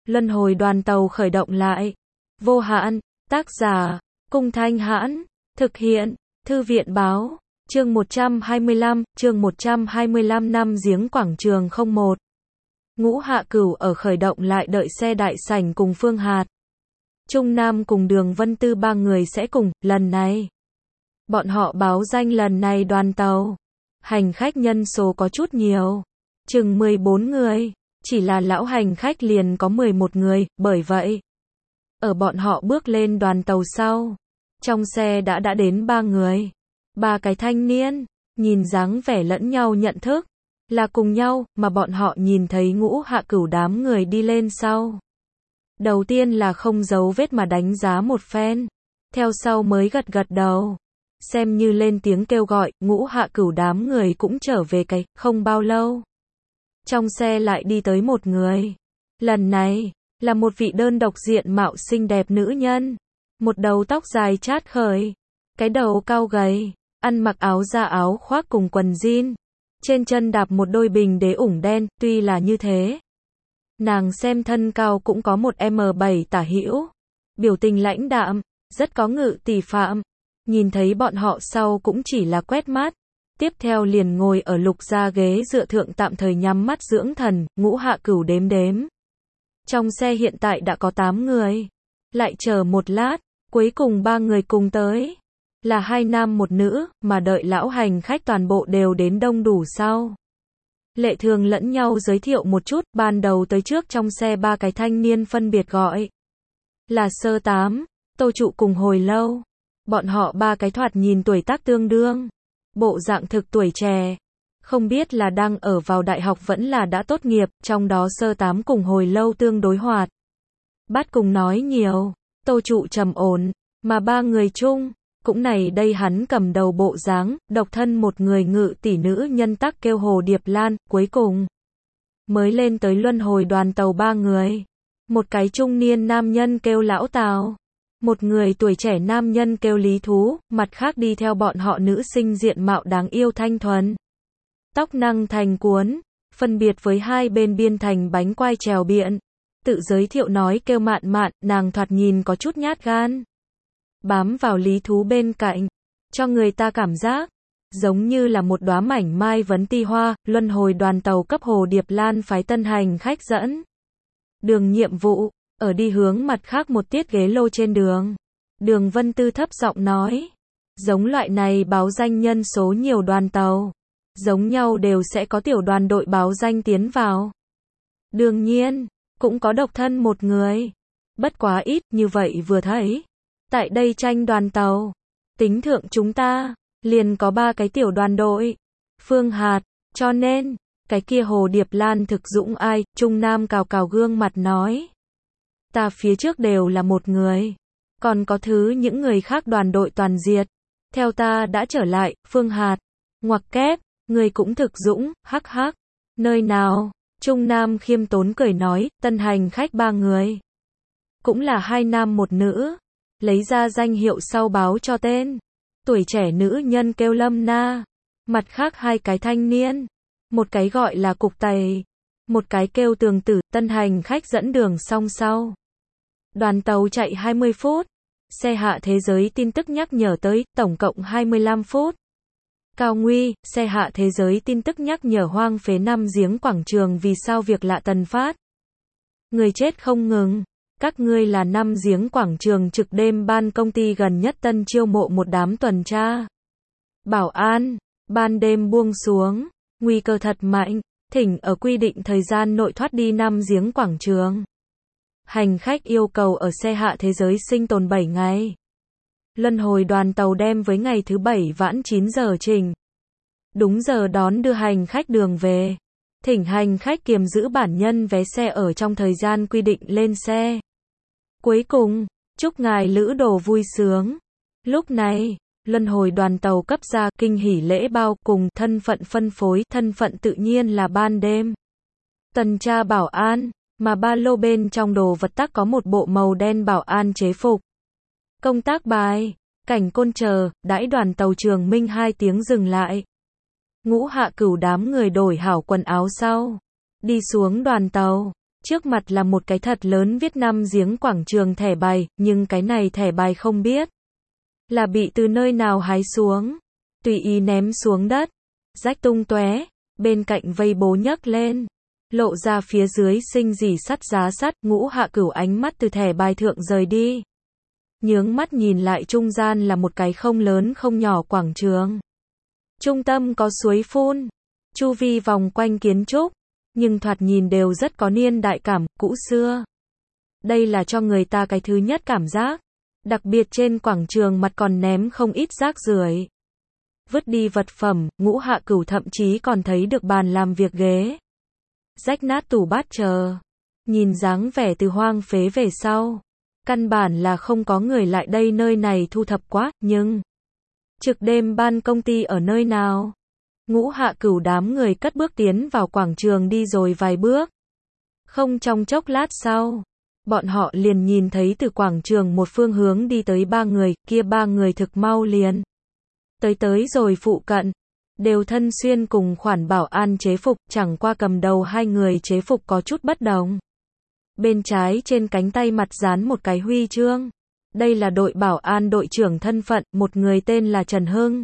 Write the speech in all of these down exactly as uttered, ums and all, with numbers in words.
Luân hồi đoàn tàu khởi động lại. Vô hạn, tác giả, Cung Thanh Hãn, thực hiện, Thư viện báo, chương một trăm hai mươi lăm, chương một trăm hai mươi lăm năm giếng quảng trường không một. Ngũ Hạ Cửu ở khởi động lại đợi xe đại sảnh cùng Phương Hạt. Trung Nam cùng Đường Vân Tư ba người sẽ cùng, lần này. Bọn họ báo danh lần này đoàn tàu. Hành khách nhân số có chút nhiều. Chừng mười bốn người. Chỉ là lão hành khách liền có mười một người, bởi vậy. Ở bọn họ bước lên đoàn tàu sau. Trong xe đã đã đến ba người. Ba cái thanh niên. Nhìn dáng vẻ lẫn nhau nhận thức. Là cùng nhau, mà bọn họ nhìn thấy Ngũ Hạ Cửu đám người đi lên sau. Đầu tiên là không giấu vết mà đánh giá một phen. Theo sau mới gật gật đầu. Xem như lên tiếng kêu gọi, Ngũ Hạ Cửu đám người cũng trở về cái, không bao lâu. Trong xe lại đi tới một người. Lần này, là một vị đơn độc diện mạo xinh đẹp nữ nhân. Một đầu tóc dài chát khởi. Cái đầu cao gầy. Ăn mặc áo da áo khoác cùng quần jean. Trên chân đạp một đôi bình đế ủng đen, tuy là như thế. Nàng xem thân cao cũng có một em bảy tả hữu. Biểu tình lãnh đạm, rất có ngự tỷ phạm. Nhìn thấy bọn họ sau cũng chỉ là quét mắt. Tiếp theo liền ngồi ở lục gia ghế dựa thượng tạm thời nhắm mắt dưỡng thần, Ngũ Hạ Cửu đếm đếm. Trong xe hiện tại đã có tám người. Lại chờ một lát, cuối cùng ba người cùng tới. Là hai nam một nữ, mà đợi lão hành khách toàn bộ đều đến đông đủ sau. Lệ thường lẫn nhau giới thiệu một chút, ban đầu tới trước trong xe ba cái thanh niên phân biệt gọi. Là Sơ Tám, Tô Trụ cùng Hồi Lâu. Bọn họ ba cái thoạt nhìn tuổi tác tương đương. Bộ dạng thực tuổi trẻ. Không biết là đang ở vào đại học vẫn là đã tốt nghiệp, trong đó Sơ Tám cùng Hồi Lâu tương đối hoạt. Bắt cùng nói nhiều, Tô Trụ trầm ổn, mà ba người chung. Cũng này đây hắn cầm đầu bộ dáng, độc thân một người ngự tỷ nữ nhân tắc kêu Hồ Điệp Lan, cuối cùng. Mới lên tới luân hồi đoàn tàu ba người. Một cái trung niên nam nhân kêu Lão Tào. Một người tuổi trẻ nam nhân kêu Lý Thú, mặt khác đi theo bọn họ nữ sinh diện mạo đáng yêu thanh thuần. Tóc năng thành cuốn, phân biệt với hai bên biên thành bánh quai trèo biện. Tự giới thiệu nói kêu Mạn Mạn, nàng thoạt nhìn có chút nhát gan. Bám vào Lý Thú bên cạnh, cho người ta cảm giác giống như là một đóa mảnh mai vấn ti hoa. Luân hồi đoàn tàu cấp Hồ Điệp Lan phái tân hành khách dẫn đường nhiệm vụ, ở đi hướng mặt khác một tiết ghế lô trên đường. Đường Vân Tư thấp giọng nói, giống loại này báo danh nhân số nhiều đoàn tàu, giống nhau đều sẽ có tiểu đoàn đội báo danh tiến vào. Đương nhiên, cũng có độc thân một người, bất quá ít, như vậy vừa thấy. Tại đây tranh đoàn tàu, tính thượng chúng ta, liền có ba cái tiểu đoàn đội. Phương Hạt, cho nên, cái kia Hồ Điệp Lan thực dũng ai, Trung Nam cào cào gương mặt nói. Ta phía trước đều là một người, còn có thứ những người khác đoàn đội toàn diệt. Theo ta đã trở lại, Phương Hạt, ngoặc kép, người cũng thực dũng, hắc hắc. Nơi nào, Trung Nam khiêm tốn cười nói, tân hành khách ba người. Cũng là hai nam một nữ. Lấy ra danh hiệu sau báo cho tên. Tuổi trẻ nữ nhân kêu Lâm Na. Mặt khác hai cái thanh niên. Một cái gọi là Cục Tày. Một cái kêu Tường Tử. Tân hành khách dẫn đường song sau. Đoàn tàu chạy hai mươi phút. Xe hạ thế giới tin tức nhắc nhở tới, tổng cộng hai mươi lăm phút. Cao Nguy, xe hạ thế giới tin tức nhắc nhở hoang phế năm giếng quảng trường vì sao việc lạ tần phát. Người chết không ngừng. Các ngươi là năm giếng quảng trường trực đêm ban công ty gần nhất tân chiêu mộ một đám tuần tra. Bảo an, ban đêm buông xuống, nguy cơ thật mạnh, thỉnh ở quy định thời gian nội thoát đi năm giếng quảng trường. Hành khách yêu cầu ở xe hạ thế giới sinh tồn bảy ngày. Luân hồi đoàn tàu đem với ngày thứ bảy vãn chín giờ trình. Đúng giờ đón đưa hành khách đường về. Thỉnh hành khách kiềm giữ bản nhân vé xe ở trong thời gian quy định lên xe. Cuối cùng, chúc ngài lữ đồ vui sướng. Lúc này, luân hồi đoàn tàu cấp ra kinh hỉ lễ bao cùng thân phận phân phối, thân phận tự nhiên là ban đêm. Tuần tra bảo an, mà ba lô bên trong đồ vật tắc có một bộ màu đen bảo an chế phục. Công tác bài, cảnh côn chờ, đãi đoàn tàu Trường Minh hai tiếng dừng lại. Ngũ Hạ Cửu đám người đổi hảo quần áo sau. Đi xuống đoàn tàu. Trước mặt là một cái thật lớn viết năm giếng quảng trường thẻ bài, nhưng cái này thẻ bài không biết là bị từ nơi nào hái xuống, tùy ý ném xuống đất, rách tung tóe, bên cạnh vây bố nhấc lên, lộ ra phía dưới sinh dỉ sắt giá sắt, Ngũ Hạ Cửu ánh mắt từ thẻ bài thượng rời đi. Nhướng mắt nhìn lại trung gian là một cái không lớn không nhỏ quảng trường. Trung tâm có suối phun, chu vi vòng quanh kiến trúc, nhưng thoạt nhìn đều rất có niên đại cảm, cũ xưa. Đây là cho người ta cái thứ nhất cảm giác. Đặc biệt trên quảng trường mặt còn ném không ít rác rưởi. Vứt đi vật phẩm, Ngũ Hạ Cửu thậm chí còn thấy được bàn làm việc ghế. Rách nát tủ bát chờ. Nhìn dáng vẻ từ hoang phế về sau. Căn bản là không có người lại đây nơi này thu thập quá, nhưng trực đêm ban công ty ở nơi nào? Ngũ Hạ Cửu đám người cất bước tiến vào quảng trường đi rồi vài bước. Không trong chốc lát sau, bọn họ liền nhìn thấy từ quảng trường một phương hướng đi tới ba người, kia ba người thực mau liền tới tới rồi phụ cận, đều thân xuyên cùng khoản bảo an chế phục, chẳng qua cầm đầu hai người chế phục có chút bất đồng. Bên trái trên cánh tay mặt dán một cái huy chương. Đây là đội bảo an đội trưởng thân phận, một người tên là Trần Hưng,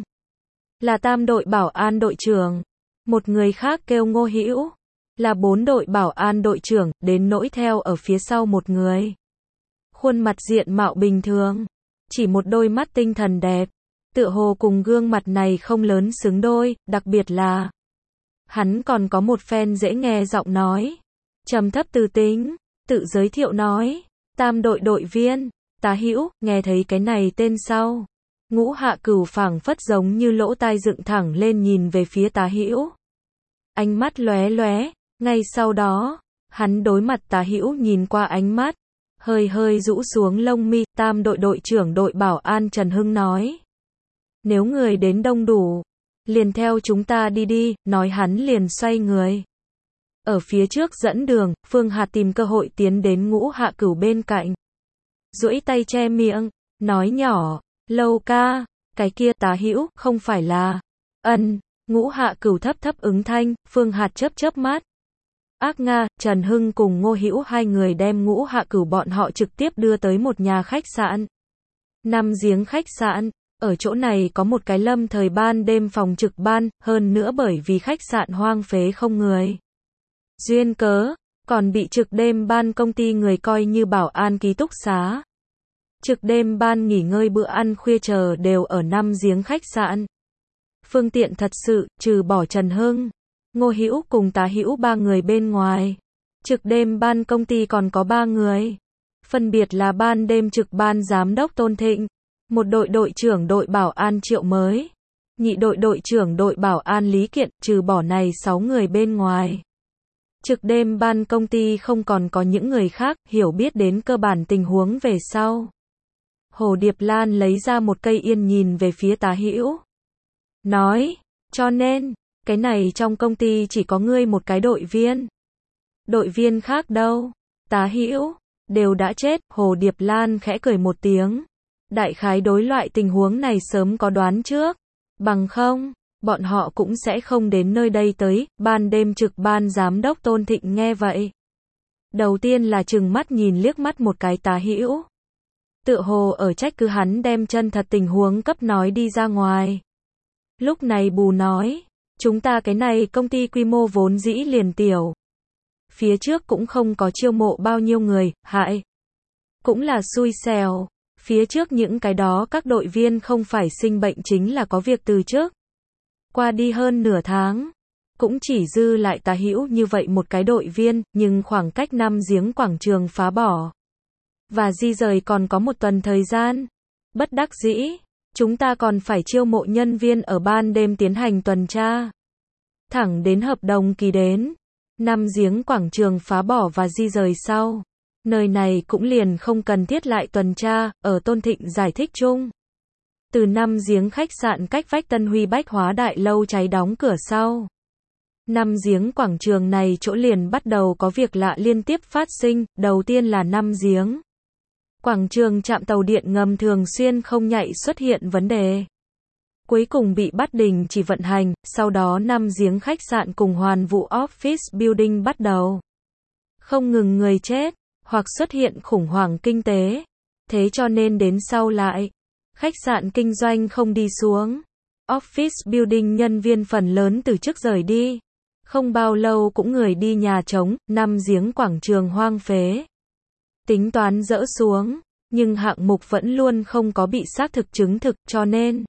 là tam đội bảo an đội trưởng. Một người khác kêu Ngô Hữu, là bốn đội bảo an đội trưởng, đến nỗi theo ở phía sau một người. Khuôn mặt diện mạo bình thường, chỉ một đôi mắt tinh thần đẹp, tựa hồ cùng gương mặt này không lớn xứng đôi, đặc biệt là hắn còn có một phen dễ nghe giọng nói, trầm thấp từ tính, tự giới thiệu nói, tam đội đội viên, Tá Hữu, nghe thấy cái này tên sau. Ngũ Hạ Cửu phảng phất giống như lỗ tai dựng thẳng lên nhìn về phía Tá Hữu. Ánh mắt lóe lóe, ngay sau đó, hắn đối mặt Tá Hữu nhìn qua ánh mắt, hơi hơi rũ xuống lông mi, tam đội đội trưởng đội bảo an Trần Hưng nói. Nếu người đến đông đủ, liền theo chúng ta đi đi, nói hắn liền xoay người. Ở phía trước dẫn đường, Phương Hạt tìm cơ hội tiến đến Ngũ Hạ Cửu bên cạnh. Duỗi tay che miệng, nói nhỏ, Lâu ca, cái kia Tá Hữu, không phải là, ân, Ngũ Hạ Cửu thấp thấp ứng thanh, Phương Hạt chớp chớp mắt. Ác Nga, Trần Hưng cùng Ngô Hữu hai người đem Ngũ Hạ Cửu bọn họ trực tiếp đưa tới một nhà khách sạn. Năm giếng khách sạn, ở chỗ này có một cái lâm thời ban đêm phòng trực ban, hơn nữa bởi vì khách sạn hoang phế không người. Duyên cớ, còn bị trực đêm ban công ty người coi như bảo an ký túc xá. Trực đêm ban nghỉ ngơi bữa ăn khuya chờ đều ở năm giếng khách sạn. Phương tiện thật sự, trừ bỏ Trần Hưng, Ngô Hữu cùng Tá Hữu ba người bên ngoài. Trực đêm ban công ty còn có ba người. Phân biệt là ban đêm trực ban giám đốc Tôn Thịnh, một đội đội trưởng đội bảo an Triệu Mới, nhị đội đội trưởng đội bảo an Lý Kiện, trừ bỏ này sáu người bên ngoài. Trực đêm ban công ty không còn có những người khác, hiểu biết đến cơ bản tình huống về sau. Hồ Điệp Lan lấy ra một cây yên nhìn về phía Tá Hữu. Nói, cho nên, cái này trong công ty chỉ có ngươi một cái đội viên. Đội viên khác đâu? Tá Hữu, đều đã chết, Hồ Điệp Lan khẽ cười một tiếng. Đại khái đối loại tình huống này sớm có đoán trước. Bằng không, bọn họ cũng sẽ không đến nơi đây tới, ban đêm trực ban giám đốc Tôn Thịnh nghe vậy. Đầu tiên là trừng mắt nhìn liếc mắt một cái Tá Hữu. Tựa hồ ở trách cứ hắn đem chân thật tình huống cấp nói đi ra ngoài. Lúc này bù nói, chúng ta cái này công ty quy mô vốn dĩ liền tiểu. Phía trước cũng không có chiêu mộ bao nhiêu người, hại. Cũng là xui xẻo. Phía trước những cái đó các đội viên không phải sinh bệnh chính là có việc từ trước. Qua đi hơn nửa tháng, cũng chỉ dư lại Tá Hữu như vậy một cái đội viên, nhưng khoảng cách năm giếng quảng trường phá bỏ và di rời còn có một tuần thời gian. Bất đắc dĩ, chúng ta còn phải chiêu mộ nhân viên ở ban đêm tiến hành tuần tra. Thẳng đến hợp đồng kỳ đến, năm giếng quảng trường phá bỏ và di rời sau. Nơi này cũng liền không cần thiết lại tuần tra, ở Tôn Thịnh giải thích chung. Từ năm giếng khách sạn cách vách Tân Huy Bách Hóa Đại Lâu cháy đóng cửa sau. Năm giếng quảng trường này chỗ liền bắt đầu có việc lạ liên tiếp phát sinh, đầu tiên là năm giếng. Quảng trường trạm tàu điện ngầm thường xuyên không nhạy xuất hiện vấn đề. Cuối cùng bị bắt đình chỉ vận hành, sau đó năm giếng khách sạn cùng hoàn vụ office building bắt đầu không ngừng người chết, hoặc xuất hiện khủng hoảng kinh tế. Thế cho nên đến sau lại, khách sạn kinh doanh không đi xuống. Office building nhân viên phần lớn từ chức rời đi. Không bao lâu cũng người đi nhà trống, năm giếng quảng trường hoang phế. Tính toán dỡ xuống, nhưng hạng mục vẫn luôn không có bị xác thực chứng thực, cho nên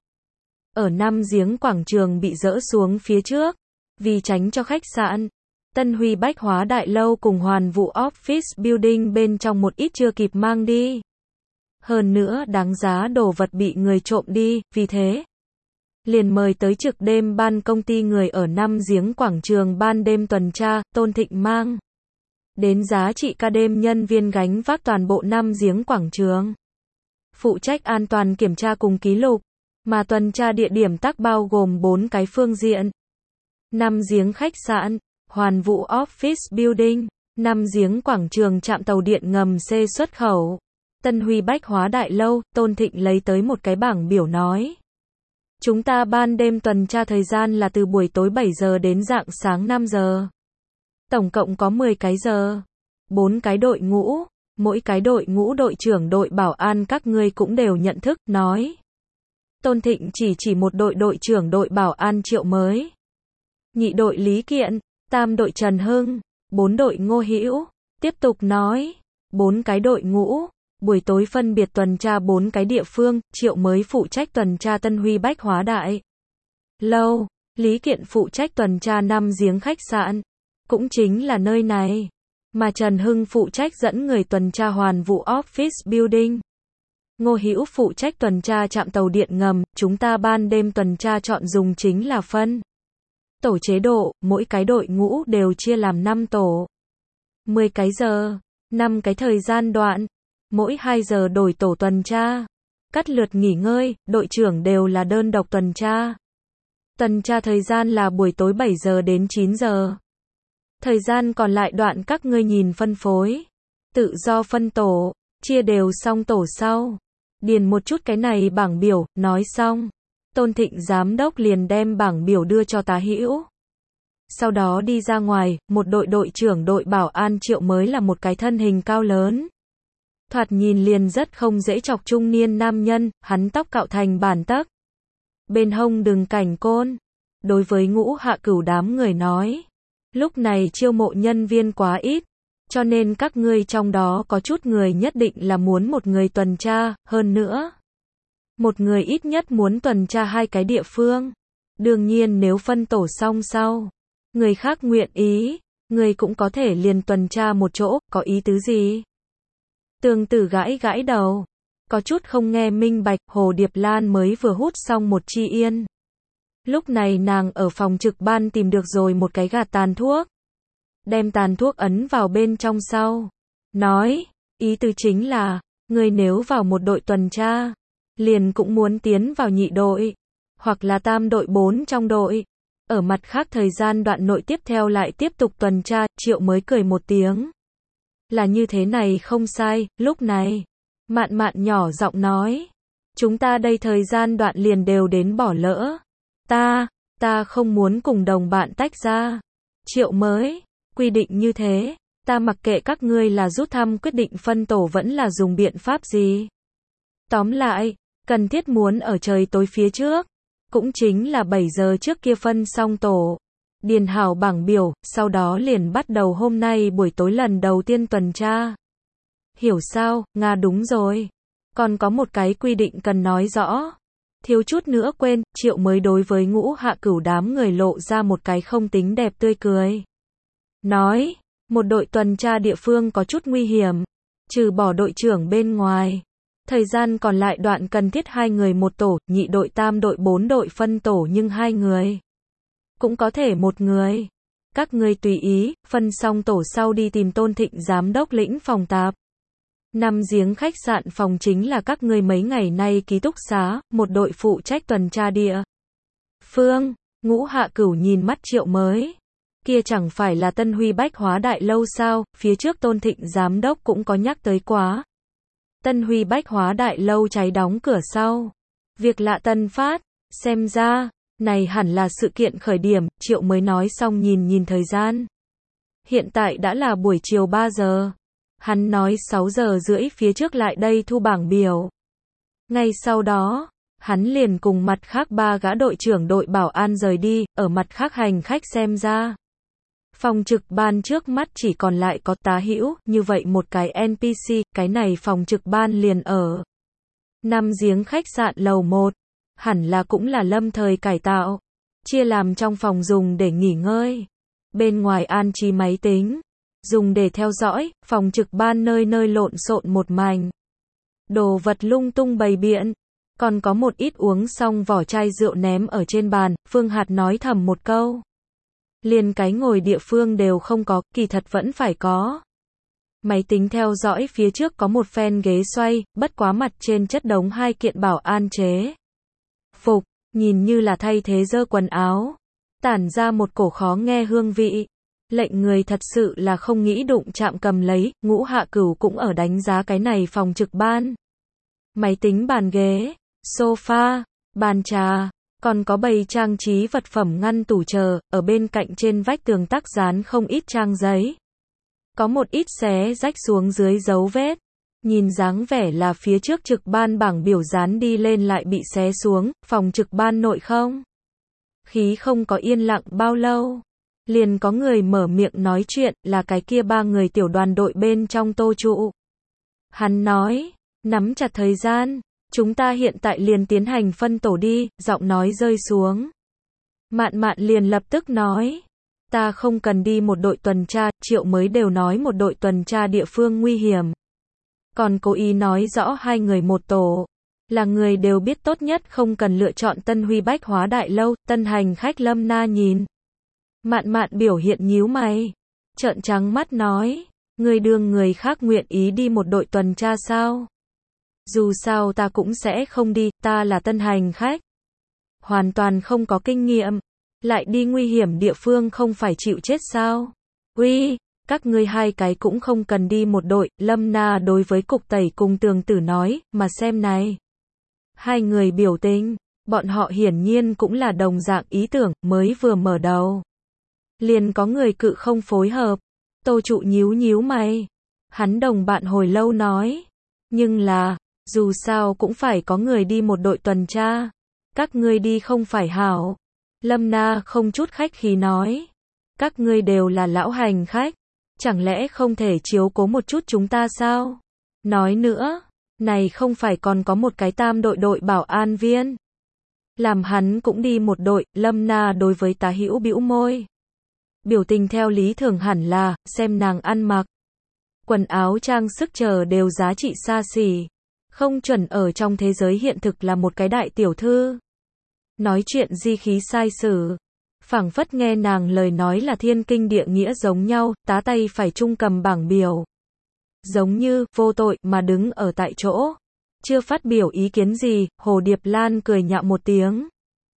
ở năm giếng quảng trường bị dỡ xuống phía trước, vì tránh cho khách sạn Tân Huy Bách Hóa Đại Lâu cùng Hoàn Vũ Office Building bên trong một ít chưa kịp mang đi. Hơn nữa đáng giá đồ vật bị người trộm đi, vì thế liền mời tới trực đêm ban công ty người ở năm giếng quảng trường ban đêm tuần tra. Tôn Thịnh mang đến giá trị ca đêm nhân viên gánh vác toàn bộ năm giếng quảng trường, phụ trách an toàn kiểm tra cùng ký lục, mà tuần tra địa điểm tắc bao gồm bốn cái phương diện. Năm giếng khách sạn, Hoàn Vũ Office Building, năm giếng quảng trường trạm tàu điện ngầm C xuất khẩu, Tân Huy Bách Hóa Đại Lâu. Tôn Thịnh lấy tới một cái bảng biểu nói. Chúng ta ban đêm tuần tra thời gian là từ buổi tối bảy giờ đến rạng sáng năm giờ. Tổng cộng có mười cái giờ. bốn cái đội ngũ, mỗi cái đội ngũ đội trưởng đội bảo an các ngươi cũng đều nhận thức, nói. Tôn Thịnh chỉ chỉ một đội đội trưởng đội bảo an Triệu Mới. Nhị đội Lý Kiện, tam đội Trần Hưng, bốn đội Ngô Hữu. Tiếp tục nói, bốn cái đội ngũ, buổi tối phân biệt tuần tra bốn cái địa phương, Triệu Mới phụ trách tuần tra Tân Huy Bách Hóa Đại Lâu, Lý Kiện phụ trách tuần tra năm giếng khách sạn, cũng chính là nơi này, mà Trần Hưng phụ trách dẫn người tuần tra Hoàn Vũ Office Building. Ngô Hữu phụ trách tuần tra trạm tàu điện ngầm. Chúng ta ban đêm tuần tra chọn dùng chính là phân tổ chế độ, mỗi cái đội ngũ đều chia làm năm tổ. mười cái giờ, năm cái thời gian đoạn, mỗi hai giờ đổi tổ tuần tra. Cắt lượt nghỉ ngơi, đội trưởng đều là đơn độc tuần tra. Tuần tra thời gian là buổi tối bảy giờ đến chín giờ. Thời gian còn lại đoạn các ngươi nhìn phân phối. Tự do phân tổ, chia đều xong tổ sau. Điền một chút cái này bảng biểu, nói xong. Tôn Thịnh giám đốc liền đem bảng biểu đưa cho Tá Hữu. Sau đó đi ra ngoài, một đội đội trưởng đội bảo an Triệu Mới là một cái thân hình cao lớn. Thoạt nhìn liền rất không dễ chọc trung niên nam nhân, hắn tóc cạo thành bản tấc. Bên hông đừng cảnh côn. Đối với Ngũ Hạ Cửu đám người nói. Lúc này chiêu mộ nhân viên quá ít, cho nên các ngươi trong đó có chút người nhất định là muốn một người tuần tra, hơn nữa. Một người ít nhất muốn tuần tra hai cái địa phương. Đương nhiên nếu phân tổ xong sau, người khác nguyện ý, người cũng có thể liền tuần tra một chỗ, có ý tứ gì? Tường Tử gãi gãi đầu, có chút không nghe minh bạch. Hồ Điệp Lan mới vừa hút xong một chi yên. Lúc này nàng ở phòng trực ban tìm được rồi một cái gạt tàn thuốc. Đem tàn thuốc ấn vào bên trong sau. Nói, ý tứ chính là, người nếu vào một đội tuần tra, liền cũng muốn tiến vào nhị đội, hoặc là tam đội bốn trong đội. Ở mặt khác thời gian đoạn nội tiếp theo lại tiếp tục tuần tra. Triệu Mới cười một tiếng. Là như thế này không sai. Lúc này, Mạn Mạn nhỏ giọng nói. Chúng ta đây thời gian đoạn liền đều đến bỏ lỡ. Ta, ta không muốn cùng đồng bạn tách ra. Triệu Mới, quy định như thế, ta mặc kệ các ngươi là rút thăm quyết định phân tổ vẫn là dùng biện pháp gì. Tóm lại, cần thiết muốn ở trời tối phía trước, cũng chính là bảy giờ trước kia phân xong tổ. Điền hảo bảng biểu, sau đó liền bắt đầu hôm nay buổi tối lần đầu tiên tuần tra. Hiểu sao, Nga đúng rồi. Còn có một cái quy định cần nói rõ. Thiếu chút nữa quên, Triệu Mới đối với Ngũ Hạ Cửu đám người lộ ra một cái không tính đẹp tươi cười. Nói, một đội tuần tra địa phương có chút nguy hiểm, trừ bỏ đội trưởng bên ngoài. Thời gian còn lại đoạn cần thiết hai người một tổ, nhị đội tam đội bốn đội phân tổ nhưng hai người. Cũng có thể một người. Các ngươi tùy ý, phân xong tổ sau đi tìm Tôn Thịnh giám đốc lĩnh phòng tạp. Năm giếng khách sạn phòng chính là các ngươi mấy ngày nay ký túc xá, một đội phụ trách tuần tra địa phương. Ngũ Hạ Cửu nhìn mắt Triệu Mới. Kia chẳng phải là Tân Huy Bách Hóa Đại Lâu sao, phía trước Tôn Thịnh giám đốc cũng có nhắc tới quá. Tân Huy Bách Hóa Đại Lâu cháy đóng cửa sau. Việc lạ tân phát, xem ra, này hẳn là sự kiện khởi điểm. Triệu Mới nói xong nhìn nhìn thời gian. Hiện tại đã là buổi chiều ba giờ. Hắn nói sáu giờ rưỡi phía trước lại đây thu bảng biểu. Ngay sau đó, hắn liền cùng mặt khác ba gã đội trưởng đội bảo an rời đi, ở mặt khác hành khách xem ra. Phòng trực ban trước mắt chỉ còn lại có Tá Hữu, như vậy một cái en pê xê, cái này phòng trực ban liền ở Năm Giếng khách sạn lầu một, hẳn là cũng là lâm thời cải tạo, chia làm trong phòng dùng để nghỉ ngơi, bên ngoài an trí máy tính, dùng để theo dõi, phòng trực ban nơi nơi lộn xộn một mảnh. Đồ vật lung tung bày biện, còn có một ít uống xong vỏ chai rượu ném ở trên bàn, Phương Hạt nói thầm một câu. Liền cái ngồi địa phương đều không có, kỳ thật vẫn phải có. Máy tính theo dõi phía trước có một phen ghế xoay, bất quá mặt trên chất đống hai kiện bảo an chế phục, nhìn như là thay thế dơ quần áo, tản ra một cổ khó nghe hương vị. Lệnh người thật sự là không nghĩ đụng chạm cầm lấy, Ngũ Hạ Cửu cũng ở đánh giá cái này phòng trực ban. Máy tính bàn ghế, sofa, bàn trà, còn có bày trang trí vật phẩm ngăn tủ chờ, ở bên cạnh trên vách tường tác dán không ít trang giấy. Có một ít xé rách xuống dưới dấu vết. Nhìn dáng vẻ là phía trước trực ban bảng biểu dán đi lên lại bị xé xuống, phòng trực ban nội không khí không có yên lặng bao lâu. Liền có người mở miệng nói chuyện, là cái kia ba người tiểu đoàn đội bên trong Tô Trụ. Hắn nói, nắm chặt thời gian, chúng ta hiện tại liền tiến hành phân tổ đi, giọng nói rơi xuống. Mạn Mạn liền lập tức nói, ta không cần đi một đội tuần tra, Triệu mới đều nói một đội tuần tra địa phương nguy hiểm. Còn cố ý nói rõ hai người một tổ, là người đều biết tốt nhất không cần lựa chọn Tân Huy Bách Hóa Đại Lâu, tân hành khách Lâm Na nhìn. Mạn Mạn biểu hiện nhíu mày, trợn trắng mắt nói, người đương người khác nguyện ý đi một đội tuần tra sao? Dù sao ta cũng sẽ không đi, ta là tân hành khách. Hoàn toàn không có kinh nghiệm, lại đi nguy hiểm địa phương không phải chịu chết sao? Uy, các ngươi hai cái cũng không cần đi một đội, Lâm Na đối với Cục Tẩy cùng Tường Tử nói, mà xem này. Hai người biểu tình, bọn họ hiển nhiên cũng là đồng dạng ý tưởng, mới vừa mở đầu. Liền có người cự không phối hợp. Tô Trụ nhíu nhíu mày. Hắn đồng bạn hồi lâu nói. Nhưng là, dù sao cũng phải có người đi một đội tuần tra. Các ngươi đi không phải hảo. Lâm Na không chút khách khí nói. Các ngươi đều là lão hành khách. Chẳng lẽ không thể chiếu cố một chút chúng ta sao? Nói nữa, này không phải còn có một cái tam đội đội bảo an viên. Làm hắn cũng đi một đội, Lâm Na đối với Tá Hữu bĩu môi. Biểu tình theo lý thường hẳn là, xem nàng ăn mặc. Quần áo trang sức chờ đều giá trị xa xỉ. Không chuẩn ở trong thế giới hiện thực là một cái đại tiểu thư. Nói chuyện di khí sai sử. Phảng phất nghe nàng lời nói là thiên kinh địa nghĩa giống nhau, tá tay phải chung cầm bảng biểu. Giống như, vô tội, mà đứng ở tại chỗ. Chưa phát biểu ý kiến gì, Hồ Điệp Lan cười nhạo một tiếng.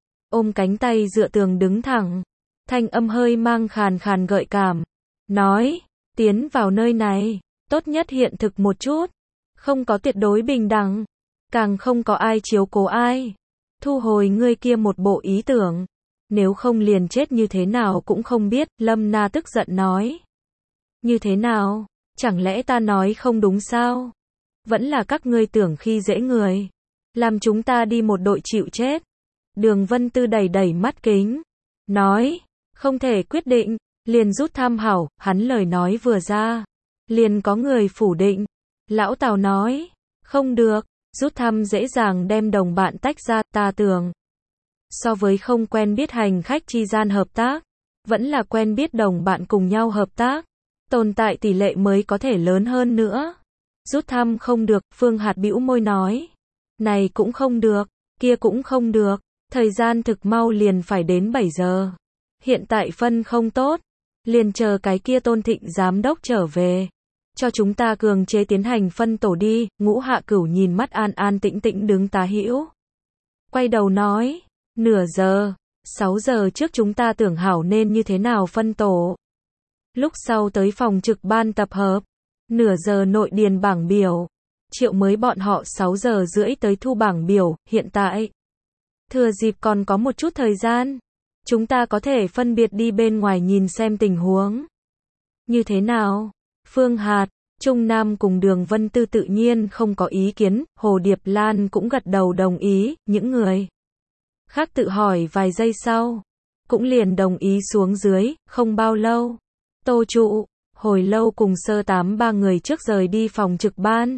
Ôm cánh tay dựa tường đứng thẳng. Thanh âm hơi mang khàn khàn gợi cảm. Nói, tiến vào nơi này, tốt nhất hiện thực một chút. Không có tuyệt đối bình đẳng. Càng không có ai chiếu cố ai. Thu hồi ngươi kia một bộ ý tưởng. Nếu không liền chết như thế nào cũng không biết, Lâm Na tức giận nói. Như thế nào? Chẳng lẽ ta nói không đúng sao? Vẫn là các ngươi tưởng khi dễ người. Làm chúng ta đi một đội chịu chết. Đường Vân Tư đẩy đẩy mắt kính. Nói, không thể quyết định, liền rút tham hảo, hắn lời nói vừa ra. Liền có người phủ định. Lão Tào nói, không được, rút thăm dễ dàng đem đồng bạn tách ra, ta tưởng. So với không quen biết hành khách chi gian hợp tác, vẫn là quen biết đồng bạn cùng nhau hợp tác, tồn tại tỷ lệ mới có thể lớn hơn nữa. Rút thăm không được, Phương Hạt bĩu môi nói. Này cũng không được, kia cũng không được, thời gian thực mau liền phải đến bảy giờ. Hiện tại phân không tốt, liền chờ cái kia Tôn Thịnh giám đốc trở về. Cho chúng ta cường chế tiến hành phân tổ đi, Ngũ Hạ Cửu nhìn mắt an an tĩnh tĩnh đứng Tá Hữu. Quay đầu nói, nửa giờ, sáu giờ trước chúng ta tưởng hảo nên như thế nào phân tổ. Lúc sau tới phòng trực ban tập hợp, nửa giờ nội điền bảng biểu. Triệu mới bọn họ sáu giờ rưỡi tới thu bảng biểu, hiện tại. Thừa dịp còn có một chút thời gian. Chúng ta có thể phân biệt đi bên ngoài nhìn xem tình huống. Như thế nào? Phương Hạt, Trung Nam cùng Đường Vân Tư tự nhiên không có ý kiến, Hồ Điệp Lan cũng gật đầu đồng ý, những người khác tự hỏi vài giây sau, cũng liền đồng ý xuống dưới, không bao lâu. Tô Trụ, hồi lâu cùng Sơ Tám ba người trước rời đi phòng trực ban.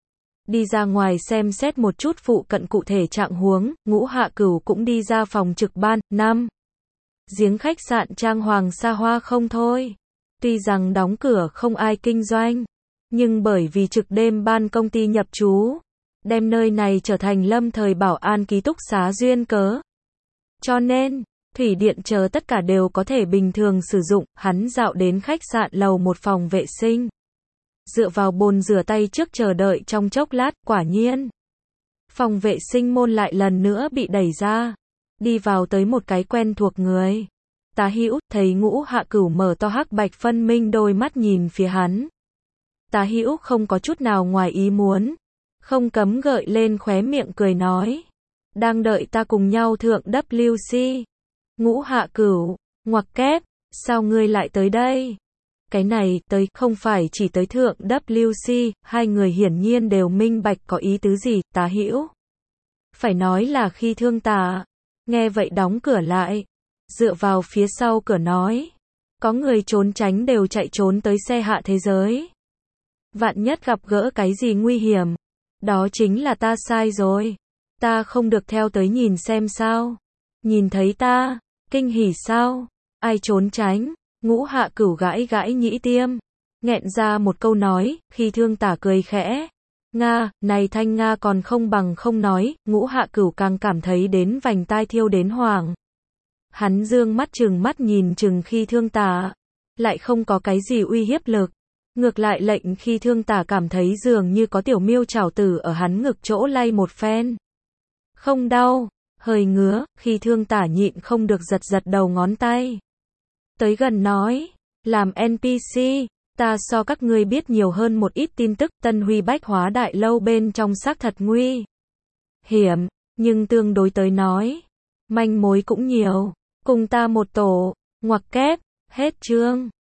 Đi ra ngoài xem xét một chút phụ cận cụ thể trạng huống, Ngũ Hạ Cửu cũng đi ra phòng trực ban. Năm giếng khách sạn trang hoàng xa hoa không thôi. Tuy rằng đóng cửa không ai kinh doanh, nhưng bởi vì trực đêm ban công ty nhập trú, đem nơi này trở thành lâm thời bảo an ký túc xá duyên cớ. Cho nên, thủy điện chờ tất cả đều có thể bình thường sử dụng, hắn dạo đến khách sạn lầu một phòng vệ sinh. Dựa vào bồn rửa tay trước chờ đợi trong chốc lát, quả nhiên. Phòng vệ sinh môn lại lần nữa bị đẩy ra. Đi vào tới một cái quen thuộc người. Tá Hữu, thấy Ngũ Hạ Cửu mở to hắc bạch phân minh đôi mắt nhìn phía hắn. Tá Hữu không có chút nào ngoài ý muốn. Không cấm gợi lên khóe miệng cười nói. Đang đợi ta cùng nhau thượng W C. Ngũ Hạ Cửu, ngoặc kép, sao ngươi lại tới đây? Cái này, tới, không phải chỉ tới thượng W C, hai người hiển nhiên đều minh bạch có ý tứ gì, Tá Hữu. Phải nói là khi thương tà. Nghe vậy đóng cửa lại. Dựa vào phía sau cửa nói. Có người trốn tránh đều chạy trốn tới xe hạ thế giới. Vạn nhất gặp gỡ cái gì nguy hiểm. Đó chính là ta sai rồi. Ta không được theo tới nhìn xem sao. Nhìn thấy ta, kinh hỉ sao? Ai trốn tránh? Ngũ Hạ Cửu gãi gãi nhĩ tiêm. Nghẹn ra một câu nói, khi thương tả cười khẽ. Nga, này thanh Nga còn không bằng không nói, Ngũ Hạ Cửu càng cảm thấy đến vành tai thiêu đến hoảng. Hắn dương mắt trừng mắt nhìn chừng khi thương tả. Lại không có cái gì uy hiếp lực. Ngược lại lệnh khi thương tả cảm thấy dường như có tiểu miêu trảo tử ở hắn ngực chỗ lay một phen. Không đau, hơi ngứa, khi thương tả nhịn không được giật giật đầu ngón tay. Tới gần nói, làm N P C, ta so các ngươi biết nhiều hơn một ít tin tức, Tân Huy Bách Hóa Đại Lâu bên trong xác thật nguy hiểm, nhưng tương đối tới nói, manh mối cũng nhiều, cùng ta một tổ, ngoặc kép, hết chương.